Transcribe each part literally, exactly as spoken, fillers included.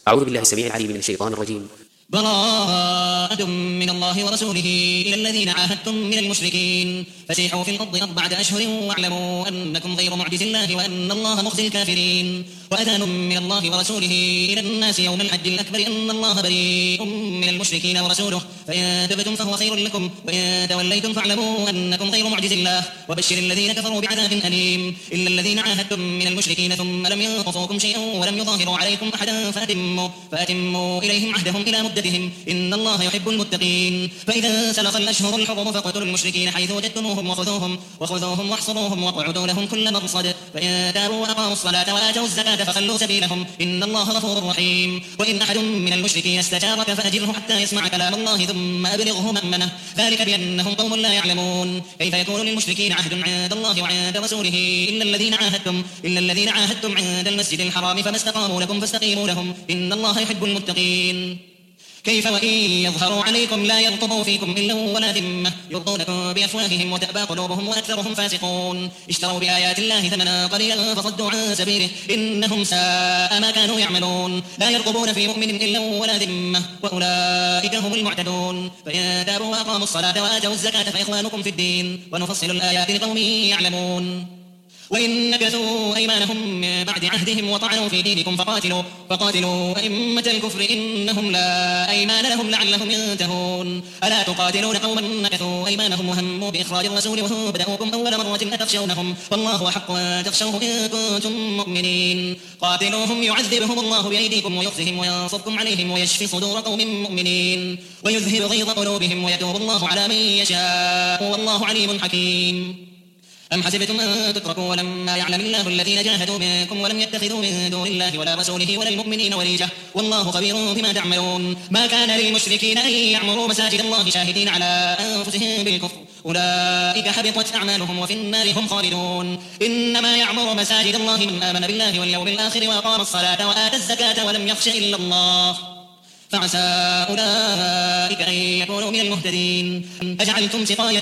أعوذ بالله السميع العليم من الشيطان الرجيم. براءة من الله ورسوله إلى الذين عاهدتم من المشركين فسيحوا في الأرض أربعة أشهر واعلموا أنكم غير معجز الله وأن الله مخزي الكافرين. وأذان من الله ورسوله إلى الناس يوم الحج الأكبر أن الله بريء من المشركين ورسوله فإن تبتم فهو خير لكم وإن توليتم فاعلموا أنكم غير معجز الله وبشر الذين كفروا بعذاب أليم. إلا الذين عاهدتم من المشركين ثم لم ينقصوكم شيئا ولم يظاهروا عليكم أحدا فأتموا, فأتموا إليهم عهدهم إلى مدتهم إن الله يحب المتقين. فإذا سلخ الأشهر الحرم فاقتلوا المشركين حيث وجدتموهم وخذوهم, وخذوهم واحصروهم واقعدوا لهم كل مرصد فإن تابوا وأقاموا الصلاة وآتوا الزكاة فخلوا سبيلهم إن الله غفور رحيم. وإن أحد من المشركين استجارك فأجره حتى يسمع كلام الله ثم أبلغه مأمنه ذلك بأنهم قوم لا يعلمون. كيف يكون للمشركين عهد عند الله وعند رسوله إلا الذين عاهدتم إلا الذين عاهدتم عند المسجد الحرام فما استقاموا لكم فاستقيموا لهم إن الله يحب المتقين. كيف وإن يظهروا عليكم لا يرقبوا فيكم إلا ولا ذمة يرضونكم بأفواههم وتأبى قلوبهم وأكثرهم فاسقون. اشتروا بآيات الله ثمنا قليلا فصدوا عن سبيله إنهم ساء ما كانوا يعملون. لا يرقبون في مؤمن إلا ولا ذمة وأولئك هم المعتدون. فإن تابوا وأقاموا الصلاة وآتوا الزكاة فإخوانكم في الدين ونفصل الآيات لقوم يعلمون. وإن نكثوا أيمانهم من بعد عهدهم وطعنوا في دينكم فقاتلوا, فقاتلوا أئمة الكفر إنهم لا أيمان لهم لعلهم ينتهون. ألا تقاتلون قوما نكثوا أيمانهم وهموا بإخراج الرسول وهم بدأوكم أول مرة أتخشونهم والله أحق أن تخشوه إن كنتم مؤمنين. قاتلوهم يعذبهم الله بأيديكم ويخزهم وينصركم عليهم ويشفي صدور قوم مؤمنين ويذهب غيظ قلوبهم ويتوب الله على من يشاء والله عليم حكيم. أم حسبتم أن تتركوا ولما يعلم الله الذين جاهدوا منكم ولم يتخذوا من دون الله ولا رسوله ولا المؤمنين وليجة والله خبير بما تعملون. ما كان للمشركين أن يعمروا مساجد الله شاهدين على أنفسهم بالكفر أولئك حبطت أعمالهم وفي النار هم خالدون. إنما يعمر مساجد الله من آمن بالله واليوم الآخر وأقام الصلاة وآتى الزكاة ولم يخش إلا الله فعسى أولئك أن يكونوا من المهتدين. أجعلتم سقاية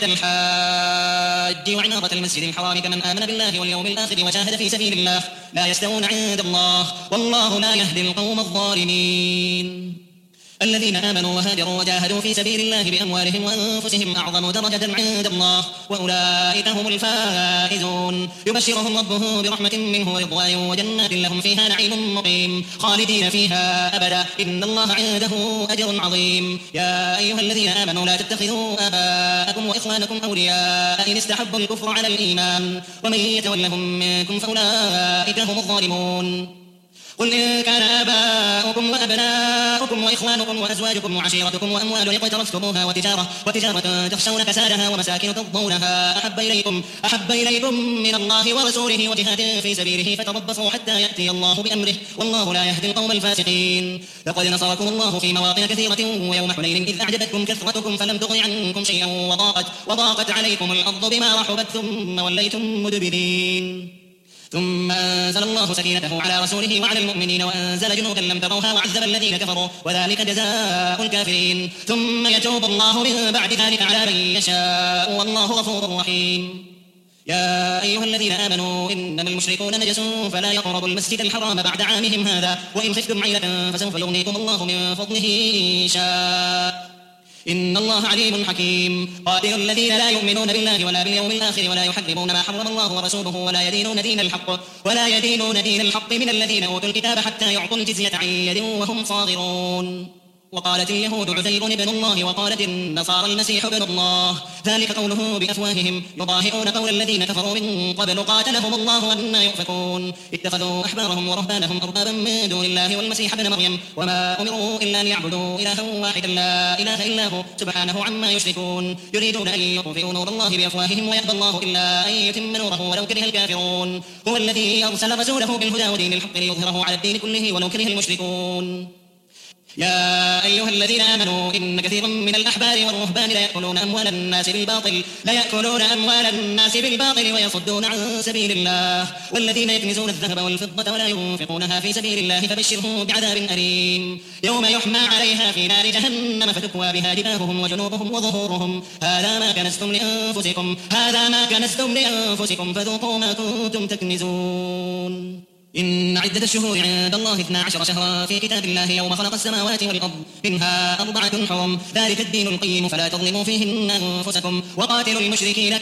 الحاج وعمارة المسجد الحرام كمن آمن بالله واليوم الآخر وجاهد في سبيل الله لا يستوون عند الله والله لا يهدي القوم الظالمين. الذين آمنوا وهاجروا وجاهدوا في سبيل الله بأموالهم وأنفسهم أعظم درجة عند الله وأولئك هم الفائزون. يبشرهم ربهم برحمة منه ورضوان وجنات لهم فيها نعيم مقيم خالدين فيها أبدا إن الله عنده أجر عظيم. يا أيها الذين آمنوا لا تتخذوا آباءكم وإخوانكم أولياء إن استحبوا الكفر على الإيمان ومن يتولهم منكم فأولئك هم الظالمون. قل إن كان آباؤكم وأبناؤكم وإخوانكم وأزواجكم وعشيرتكم وأموال اقترفتموها وتجارة, وتجارة تخشون كسادها ومساكن ترضونها أحب إليكم, أحب إليكم من الله ورسوله وجهاد في سبيله فتربصوا حتى يأتي الله بأمره والله لا يهدي القوم الفاسقين. لقد نصركم الله في مواطن كثيرة ويوم حنين إذ أعجبتكم كثرتكم فلم تغن عنكم شيئا وضاقت, وضاقت عليكم الأرض بما رحبت ثم وليتم مدبرين. ثم أنزل الله سكينته على رسوله وعلى المؤمنين وأنزل جنودا لم تروها وعذب الذين كفروا وذلك جزاء الكافرين. ثم يتوب الله من بعد ذلك على من يشاء والله غفور رحيم. يا أيها الذين آمنوا إنما المشركون نجس فلا يقربوا المسجد الحرام بعد عامهم هذا وإن خفتم عيلة فسوف يغنيكم الله من فضله إن شاء إن الله عليم حكيم. قاتلوا الذين لا يؤمنون بالله ولا باليوم الآخر ولا يحرمون ما حرم الله ورسوله ولا يدينون دين الحق ولا يدينون دين الحق من الذين أوتوا الكتاب حتى يعطوا الجزية عن يد وهم صاغرون. وقالت اليهود عزير ابن الله وقالت النصارى المسيح ابن الله ذلك قوله بأفواههم يضاهئون قول الذين كفروا من قبل قاتلهم الله أنى يؤفكون. اتخذوا أحبارهم ورهبانهم أربابا من دون الله والمسيح ابن مريم وما أمروا إلا ليعبدوا إلها واحدا لا إله إلا هو سبحانه عما يشركون. يريدون أن يطفئوا نور الله بأفواههم ويأبى الله إلا أن يتم نوره ولو كره الكافرون. هو الذي أرسل رسوله بالهدى ودين الحق ليظهره على الدين كله ولو كره المشركون. يا أيها الذين آمنوا إن كثيرا من الأحبار والرهبان لا يأكلون أموال الناس بالباطل لا يأكلون أموال الناس بالباطل ويصدون عن سبيل الله والذين يكنزون الذهب والفضة ولا ينفقونها في سبيل الله فبشرهم بعذاب أليم يوم يحمى عليها في نار جهنم فتكوى بها جباههم وجنوبهم وظهورهم هذا ما كنزتم لأنفسكم هذا ما كنزتم لأنفسكم فذوقوا ما كنتم تكنزون. إن عدة الشهور عند الله اثنا عشر شهرا في كتاب الله يوم خلق السماوات والأرض منها أربعة حرم ذلك الدين القيم فلا تظلموا فيهن أنفسكم وقاتلوا المشركين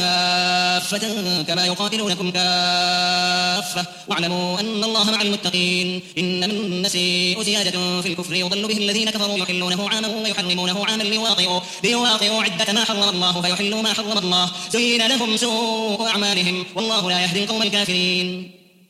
كافة كما يقاتلونكم كافة واعلموا أن الله مع المتقين إنما النسيء زيادة في الكفر يضل به الذين كفروا يحلونه عاما ويحرمونه عاما ليواطئوا ليواطئوا عدة ما حرم الله فيحلوا ما حرم الله زين لهم سوء أعمالهم والله لا يهدي القوم الكافرين.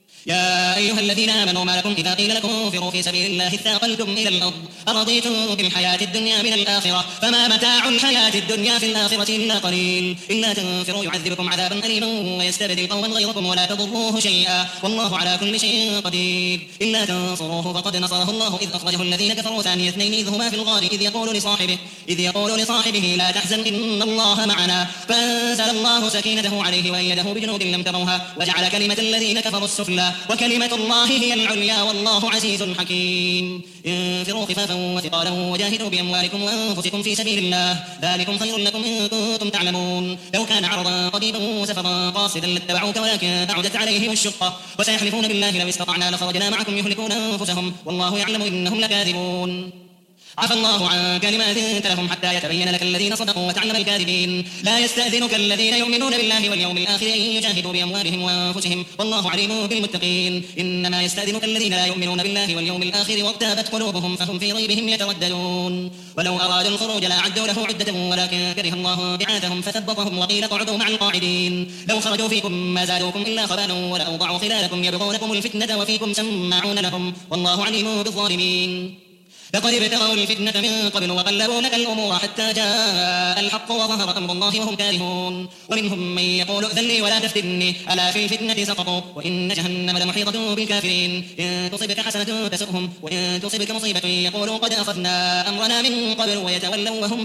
يا أيها الذين آمنوا ما لكم إذا قيل لكم انفروا في سبيل الله اثاقلتم إلى الأرض أرضيتم بالحياة الدنيا من الآخرة فما متاع الحياة الدنيا في الآخرة إلا قليل إلا تنفروا يعذبكم عذابا أليما ويستبدل قوما غيركم ولا تضروه شيئا والله على كل شيء قدير. إلا تنصروه فقد نصره الله إذ أخرجه الذين كفروا ثاني اثنين إذ هما في الغار إذ يقول لصاحبه إذ يقول لصاحبه لا تحزن إن الله معنا فأنزل الله سكينته عليه وأيده بجنود لم تروها وجعل كلمة الذين كفروا السفلى وكلمة الله هي العليا والله عزيز حكيم. انفروا خفافا وثقالا وجاهدوا بأموالكم وأنفسكم في سبيل الله ذلكم خير لكم إن كنتم تعلمون. لو كان عرضا قريبا وسفرا قاصدا لاتبعوك ولكن بعدت عليهم الشقة وسيحلفون بالله لو استطعنا لخرجنا معكم يهلكون أنفسهم والله يعلم إنهم لكاذبون. عفى الله عنك لما أذنت لهم حتى يتبين لك الذين صدقوا وتعلم الكاذبين. لا يستأذنك الذين يؤمنون بالله واليوم الآخر أن يجاهدوا بأموالهم وأنفسهم والله عليم بالمتقين. إنما يستأذنك الذين لا يؤمنون بالله واليوم الآخر وارتابت قلوبهم فهم في ريبهم يترددون. ولو أرادوا الخروج لأعدوا له عدة ولكن كره الله بعاثهم فثبطهم وقيل اقعدوا مع القاعدين. لو خرجوا فيكم ما زادوكم إلا خبالا ولأوضعوا خلالكم يبغونكم الفتنة وفيكم سماعون لهم والله عليم بالظالمين. لقد ابتغوا الفتنة من قبل وقلبوا لك الأمور حتى جاء الحق وظهر أمر الله وهم كارهون. ومنهم من يقول ائذن لي ولا تفتني ألا في الفتنة سقطوا وإن جهنم لمحيطة بالكافرين. إن تصبك حسنة تسؤهم وإن تصبك مصيبة يقولوا قد أخذنا أمرنا من قبل ويتولوا وهم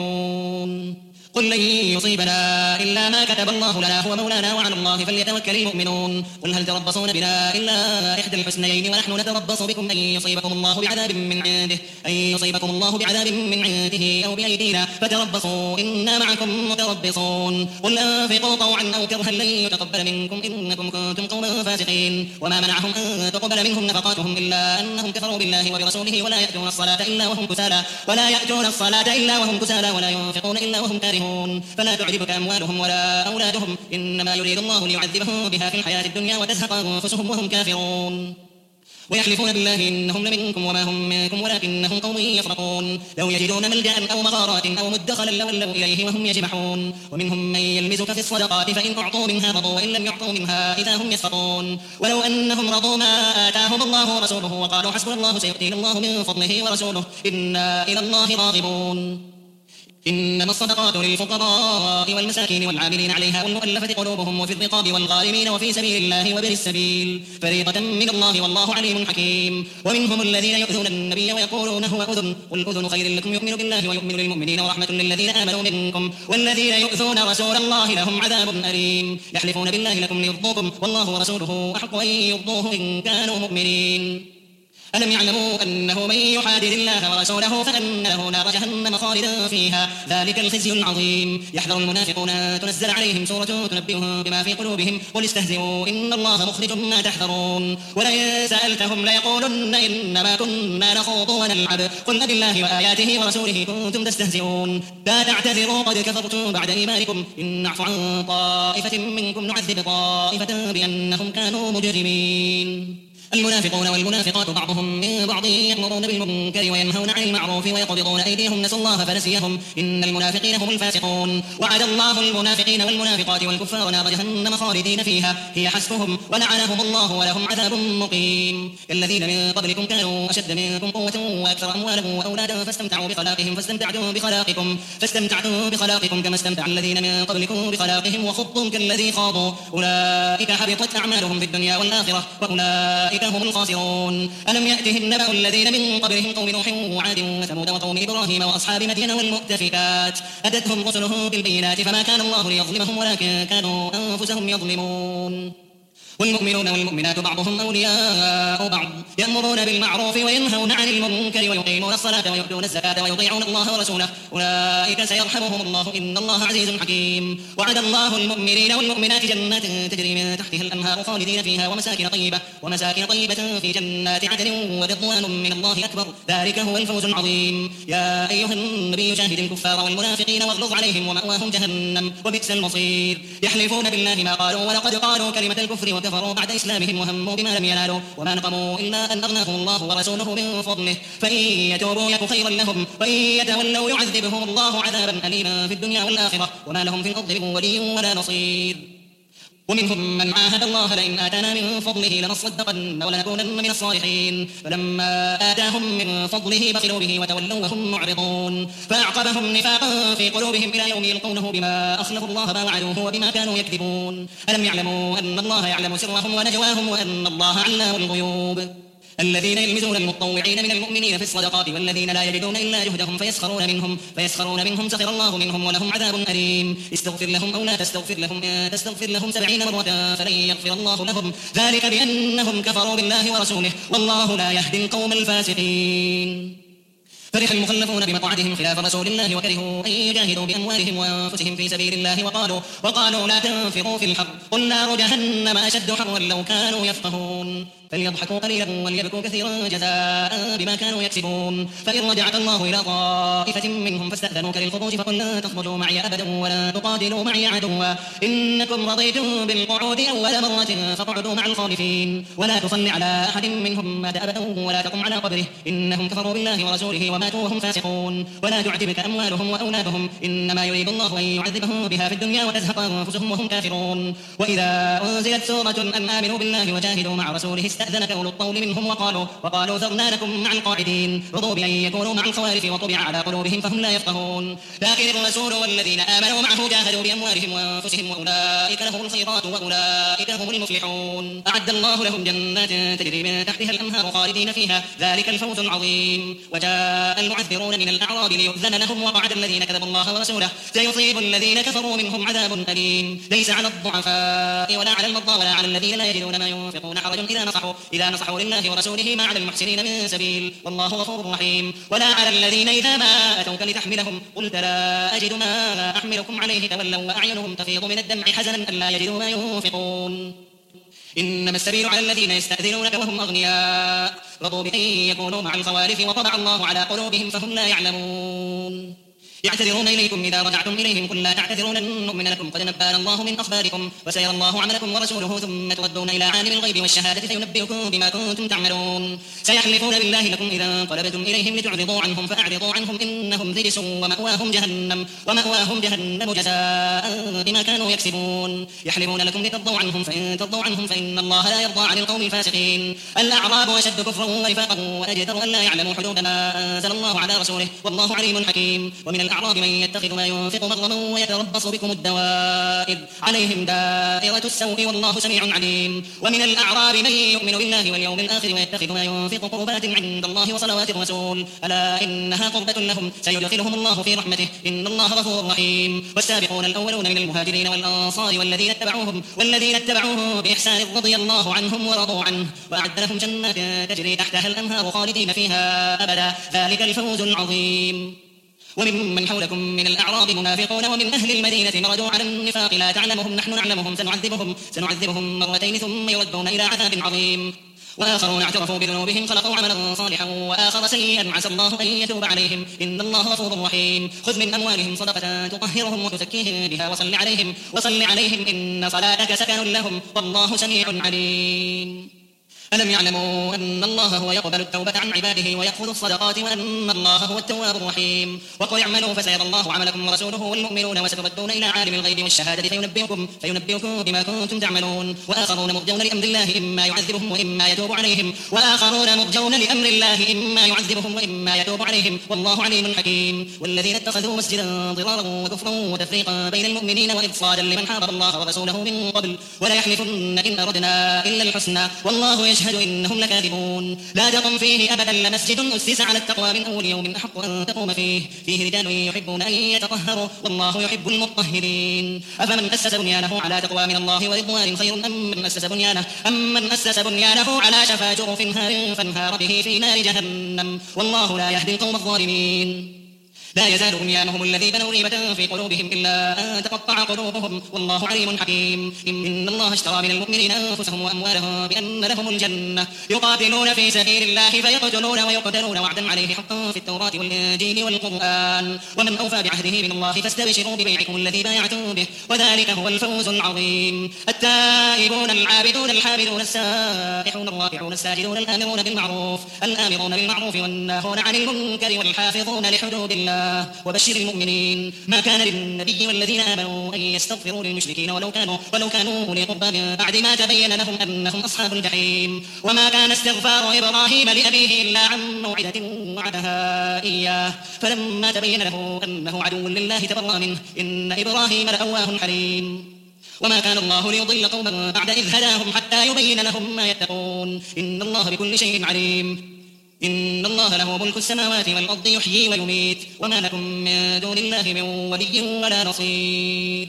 فرحون. قل لن يصيبنا إلا ما كتب الله لنا هو مولانا وعلى الله فليتوكل المؤمنون. قل هل تربصون بنا إلا إحدى الحسنيين ونحن نتربص بكم أن يصيبكم الله بعذاب من عنده أن يصيبكم الله بعذاب من عنده أو بأيدينا فتربصوا إنا معكم متربصون. قل أنفقوا طوعا أو كرها لن يتقبل منكم إنكم كنتم قوما فاسقين. وما منعهم أن تقبل منهم نفقاتهم إلا أنهم كفروا بالله وبرسوله ولا يأتون الصلاة إلا وهم كسالى ولا يأتون الصلاة إلا وهم كسالى ولا ينفقون إلا وهم كارهون. فلا تعجبك أموالهم ولا أولادهم إنما يريد الله ليعذبهم بها في الحياة الدنيا وتزهق أنفسهم وهم كافرون. ويحلفون بالله إنهم لمنكم وما هم منكم ولكنهم قوم يفرقون. لو يجدون ملجأ أو مغارات أو مدخلا لولوا إليه وهم يجمحون. ومنهم من يلمزك في الصدقات فإن أعطوا منها رضوا وإن لم يعطوا منها إذا هم يسخطون. ولو أنهم رضوا ما آتاهم الله ورسوله وقالوا حسبنا الله سيؤتينا الله من فضله ورسوله إنا إلى الله راغبون. إنما الصدقات للفقراء والمساكين والعاملين عليها والمؤلفة قلوبهم وفي الرقاب والغارمين وفي سبيل الله وابن السبيل فريضة من الله والله عليم حكيم. ومنهم الذين يؤذون النبي ويقولون هو أذن قل أذن خير لكم يؤمن بالله ويؤمن للمؤمنين ورحمة للذين آمنوا منكم والذين يؤذون رسول الله لهم عذاب أليم. يحلفون بالله لكم ليرضوكم والله ورسوله أحق أن يرضوه إن كانوا مؤمنين. ألم يعلموا أنه من يحادد الله ورسوله فأن له نار جهنم خالدا فيها ذلك الخزي العظيم. يحذر المنافقون أن تنزل عليهم سورة تنبئهم بما في قلوبهم قل استهزئوا إن الله مخرج ما تحذرون. ولئن سألتهم ليقولن إنما كنا نخوض ونلعب قل بالله وآياته ورسوله كنتم تستهزئون. لا تعتذروا قد كفرتم بعد إيمانكم إن نعف عن طائفة منكم نعذب طائفة بأنهم كانوا مجرمين. المنافقون والمنافقات بعضهم من بعض يأمرون بالمنكر وينهون عن المعروف ويقبضون أيديهم نسوا الله فنسيهم إن المنافقين هم الفاسقون. وعد الله المنافقين والمنافقات والكفار نار جهنم خالدين فيها هي حسبهم ولعنهم الله ولهم عذاب مقيم. الذين من قبلكم كانوا أشد منكم قوة وأكثر أموالا وأولادا فاستمتعوا بخلاقهم فاستمتعتم بخلاقكم فاستمتعتم بخلاقكم كما استمتع الذين من قبلكم بخلاقهم وخضتم كالذي خاضوا أولئك حبطت أعمالهم في الدنيا والآخرة وأولئك هم الخاسرون. ألم يأتهم نبأ الذين من قبلهم قوم نوح وعاد وثمود وقوم إبراهيم وأصحاب مدين والمؤتفكات أتتهم رسلهم بالبينات فما كان الله ليظلمهم ولكن كانوا أنفسهم يظلمون. والمؤمنون والمؤمنات بعضهم أولياء بعض يأمرون بالمعروف وينهون عن المنكر ويقيمون الصلاة ويؤتون الزكاة ويطيعون الله ورسوله أولئك سيرحمهم الله إن الله عزيز حكيم. وعد الله المؤمنين والمؤمنات جنات تجري من تحتها الأنهار خالدين فيها ومساكن طيبة ومساكن طيبة في جنات عدن ورضوان من الله أكبر ذلك هو الفوز العظيم. يا أيها النبي جاهد الكفار والمنافقين واغلظ عليهم ومأواهم جهنم وبئس المصير. يحلفون بالله ما قالوا ولقد قالوا كلمة الكفر وكفروا بعد إسلامهم وهموا بما لم ينالوا وما نقموا إلا أن أغناهم الله ورسوله من فضله فإن يتوبوا يك خيرا لهم وإن يتولوا يعذبهم الله عذابا أليما في الدنيا والآخرة وما لهم في الأرض من ولي ولا نصير. ومنهم من عاهد الله لئن آتانا من فضله لنصدقن ولنكونن من الصالحين فلما آتاهم من فضله بخلوا به وتولوا وهم معرضون فأعقبهم نفاقا في قلوبهم إلى يوم يلقونه بما أخلفوا الله ما وعدوه وبما كانوا يكذبون. ألم يعلموا أن الله يعلم سرهم ونجواهم وأن الله علام الغيوب. الذين يلمزون المطوعين من المؤمنين في الصدقات والذين لا يجدون إلا جهدهم فيسخرون منهم فيسخرون منهم سخر الله منهم ولهم عذاب أليم. استغفر لهم أو لا تستغفر لهم إن تستغفر لهم سبعين مرة فلن يغفر الله لهم ذلك بأنهم كفروا بالله ورسوله والله لا يهدي القوم الفاسقين. فرح المخلفون بمقعدهم خلاف رسول الله وكرهوا أن يجاهدوا بأموالهم وأنفسهم في سبيل الله وقالوا, وقالوا لا تنفروا في الحر قل نار جهنم أشد حرا لو كانوا يفقهون. فليضحكوا قليلا وليبكوا كثيرا جزاء بما كانوا يكسبون. فإن رجعك الله إلى طائفة منهم فاستأذنوك للخروج فقل لا تخرجوا معي أبدا ولا تقاتلوا معي عدوا إنكم رضيتم بالقعود أول مرة فاقعدوا مع الخالفين ولا تصل على أحد منهم مات أبدا ولا تقم على قبره إنهم كفروا بالله ورسوله وماتوا وهم فاسقون. ولا تعجبك أموالهم وأولادهم إنما يريد الله أن يعذبهم بها في الدنيا وتزهق أنفسهم وهم كافرون. وإذا أنزلت سورة أن آمنوا بالله وجاهدوا مع رسوله استأذنك أولو الطول منهم وقالوا, وقالوا ذرنا لكم مع القاعدين رضوا بأن يكونوا مع الخوارف وطبع على قلوبهم فهم لا يفقهون. لكن الرسول والذين آمنوا معه جاهدوا بأموالهم وأنفسهم وأولئك لهم الخيرات وأولئك هم المفلحون. أعد الله لهم جنات تجري من تحتها الأنهار خالدين فيها ذلك الفوز العظيم. وجاء المعذرون من الأعراب ليؤذن لهم وقعد الذين كذبوا الله ورسوله سيصيب الذين كفروا منهم عذاب أليم. ليس على الضعفاء ولا على المرضى ولا على الذين لا يجدون ما ينفقون حرج إذا نصحوا إذا نصحوا لله ورسوله ما على المحسنين من سبيل والله غفور رحيم. ولا على الذين إذا ما أتوك لتحملهم قلت لا أجد ما أحملكم عليه تولوا وأعينهم تفيض من الدمع حزنا ألا يجدوا ما ينفقون. إنما السبيل على الذين يستأذنونك وهم أغنياء رضوا بأن يكونوا مع الخوارف وطبع الله على قلوبهم فهم لا يعلمون. يعتذرون إليكم إذا رجعتم إليهم قل لا تعتذروا لن نؤمن لكم قد نبأنا الله من أخباركم وسيرى الله عملكم ورسوله ثم تردون إلى عالم الغيب والشهادة فينبئكم بما كنتم تعملون. سيحلفون بالله لكم إذا انقلبتم إليهم لتعرضوا عنهم فأعرضوا عنهم إنهم رجس ومأواهم جهنم ومأواهم جهنم جزاء بما كانوا يكسبون. يحلفون لكم لترضوا عنهم فإن ترضوا عنهم فإن الله لا يرضى عن القوم الفاسقين. الأعراب أشد كفرا ونفاقا وأجدر أن لا يعلموا حدود ما أنزل الله على رسوله والله عليم حكيم. ومن الأعراب من يتخذ ما ينفق مغرما ويتربص بكم الدوائر عليهم دائرة السوء والله سميع عليم. ومن الأعراب من يؤمن بالله واليوم الآخر ويتخذ ما ينفق قربات عند الله وصلوات الرسول ألا إنها قربة لهم سيدخلهم الله في رحمته إن الله غفور رحيم. والسابقون الأولون من المهاجرين والأنصار والذين اتبعوهم والذين اتبعوهم بإحسان رضي الله عنهم ورضوا عنه وأعد لهم جنات تجري تحتها الأنهار خالدين فيها أبدا ذلك الفوز العظيم. وممن حولكم من الأعراب منافقون ومن أهل المدينة مردوا على النفاق لا تعلمهم نحن نعلمهم سنعذبهم, سنعذبهم مرتين ثم يردون إلى عذاب عظيم. وآخرون اعترفوا بذنوبهم خلقوا عملا صالحا وآخر سيئا عسى الله أن يتوب عليهم إن الله غفور رحيم. خذ من أموالهم صدقة تطهرهم وتزكيهم بها وصل عليهم, وصل عليهم إن صلاتك سكن لهم والله سميع عليم. ألم يعلموا أن الله هو يقبل التوبة عن عباده ويأخذ الصدقات وأن الله هو التواب الرحيم. وقل اعملوا فسيرى الله عملكم ورسوله والمؤمنون وستردون إلى عالم الغيب والشهادة فينبئكم, فينبئكم بما كنتم تعملون. وآخرون مرجون لأمر الله إما يعذبهم وإما يتوب عليهم وآخرون مرجون لأمر الله إما يعذبهم وإما يتوب عليهم والله عليم حكيم. والذين اتخذوا مسجدا ضرارا وكفرا وتفريقا بين المؤمنين وإرصادا لمن حارب الله ورسوله من قبل ولا يحلفن إن أردنا إلا الحسنى والله يشهد وأشهد إنهم لكاذبون لا تقم فيه أبدا لمسجد أسس على التقوى من أول يوم أحق أن تقوم فيه فيه رجال يحبون أن يتطهروا والله يحب المطهرين أفمن أسس بنيانه على تقوى من الله ورضوان خير أم من أسس بنيانه أم من أسس بنيانه على شفا جرف هار فانهار به في نار جهنم والله لا يهدي القوم الظالمين لا يزال بنيانهم الذي بنوا ريبة في قلوبهم إلا أن تقطع قلوبهم والله عليم حكيم إن الله اشترى من المؤمنين أنفسهم وأموالهم بأن لهم الجنة يقاتلون في سبيل الله فيقتلون ويقتلون وعدا عليه حقا في التوراة والإنجيل والقرآن ومن أوفى بعهده من الله فاستبشروا ببيعكم الذي بايعتم به وذلك هو الفوز العظيم التائبون العابدون الحامدون السائحون الراكعون الساجدون الآمرون بالمعروف الآمرون بالمعروف والناهون عن المنكر والحافظون لحدود الله وبشر المؤمنين ما كان للنبي والذين آمنوا أن يستغفروا للمشركين ولو كانوا ولو كانوا أولي قربى من بعد ما تبين لهم أنهم أصحاب الجحيم وما كان استغفار إبراهيم لأبيه إلا عن موعدة وعدها إياه فلما تبين له أنه عدو لله تبرأ منه إن إبراهيم لأواه حليم وما كان الله ليضل قوما بعد إذ هداهم حتى يبين لهم ما يتقون إن الله بكل شيء عليم إن الله له ملك السماوات والأرض يحيي ويميت وما لكم من دون الله من ولي ولا نصير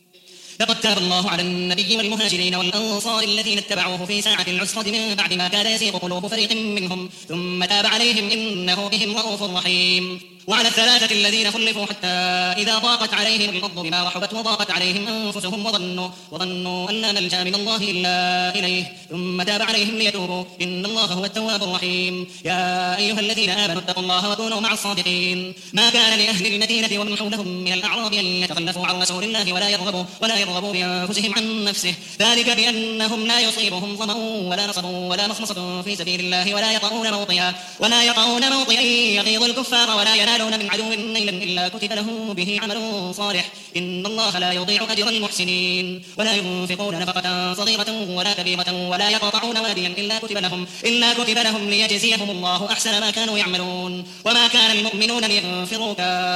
لقد تاب الله على النبي والمهاجرين والأنصار الذين اتبعوه في ساعة العسرة من بعد ما كاد يزيغ قلوب فريق منهم ثم تاب عليهم إنه بهم رؤوف رحيم وعلى الثلاثة الذين خلفوا حتى إذا ضاقت عليهم الأرض بما رحبت وضاقت عليهم أنفسهم وظنوا, وظنوا أن لا ملجأ من الله إلا إليه ثم تاب عليهم ليتوبوا إن الله هو التواب الرحيم يا أيها الذين آمنوا اتقوا الله وكونوا مع الصادقين ما كان لأهل المدينة ومن حولهم من الأعراب أن يتخلفوا عن رسول الله ولا يرغبوا ولا يرغبوا بأنفسهم عن نفسه ذلك بأنهم لا يصيبهم ظمأ ولا نصب ولا مخمصة في سبيل الله ولا يطؤون موطئا ولا يطؤون موطئا يغيظ الكفار ولا ينال من عدو نيلا إلا كتب له به عمل صالح إن الله لا يضيع أجر المحسنين ولا ينفقون نفقة صغيرة ولا كبيرة ولا يقطعون واديا إلا كتب لهم إلا كتب لهم ليجزيهم الله أحسن ما كانوا يعملون وما كان المؤمنون لينفروا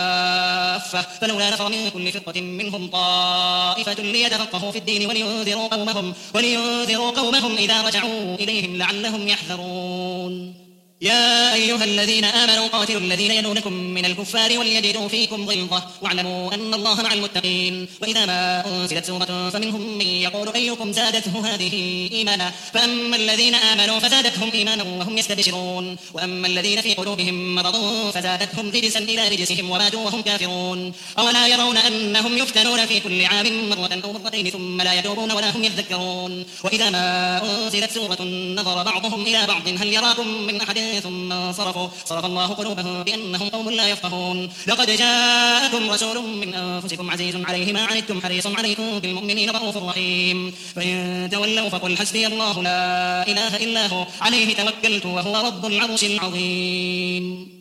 كافة فلولا نفر من كل فرقة منهم طائفة ليتفقهوا في الدين ولينذروا قومهم ولينذروا قومهم إذا رجعوا إليهم لعلهم يحذرون يا أيها الذين آمنوا قاتلوا الذين يلونكم من الكفار وليجدوا فيكم غلظة واعلموا أن الله مع المتقين وإذا ما أنزلت سورة فمنهم من يقول أيكم زادته هذه إيمانا فأما الذين آمنوا فزادتهم إيمانا وهم يستبشرون وأما الذين في قلوبهم مرض فزادتهم رجسا إلى رجسهم وماتوا وهم كافرون أولا يرون أنهم يفتنون في كل عام مرة أو مرتين ثم لا يتوبون ولا هم يذكرون وإذا ما أنزلت سورة نظر بعضهم إلى بعض هل يراكم من أحد ثم صرفوا صرف الله قلوبهم بأنهم قوم لا يفقهون لقد جاءكم رسول من أنفسكم عزيز عليه ما عنتم حريص عليكم بالمؤمنين رؤوف رحيم فإن تولوا فقل حسبي الله لا إله إلا هو عليه توكلت وهو رب العرش العظيم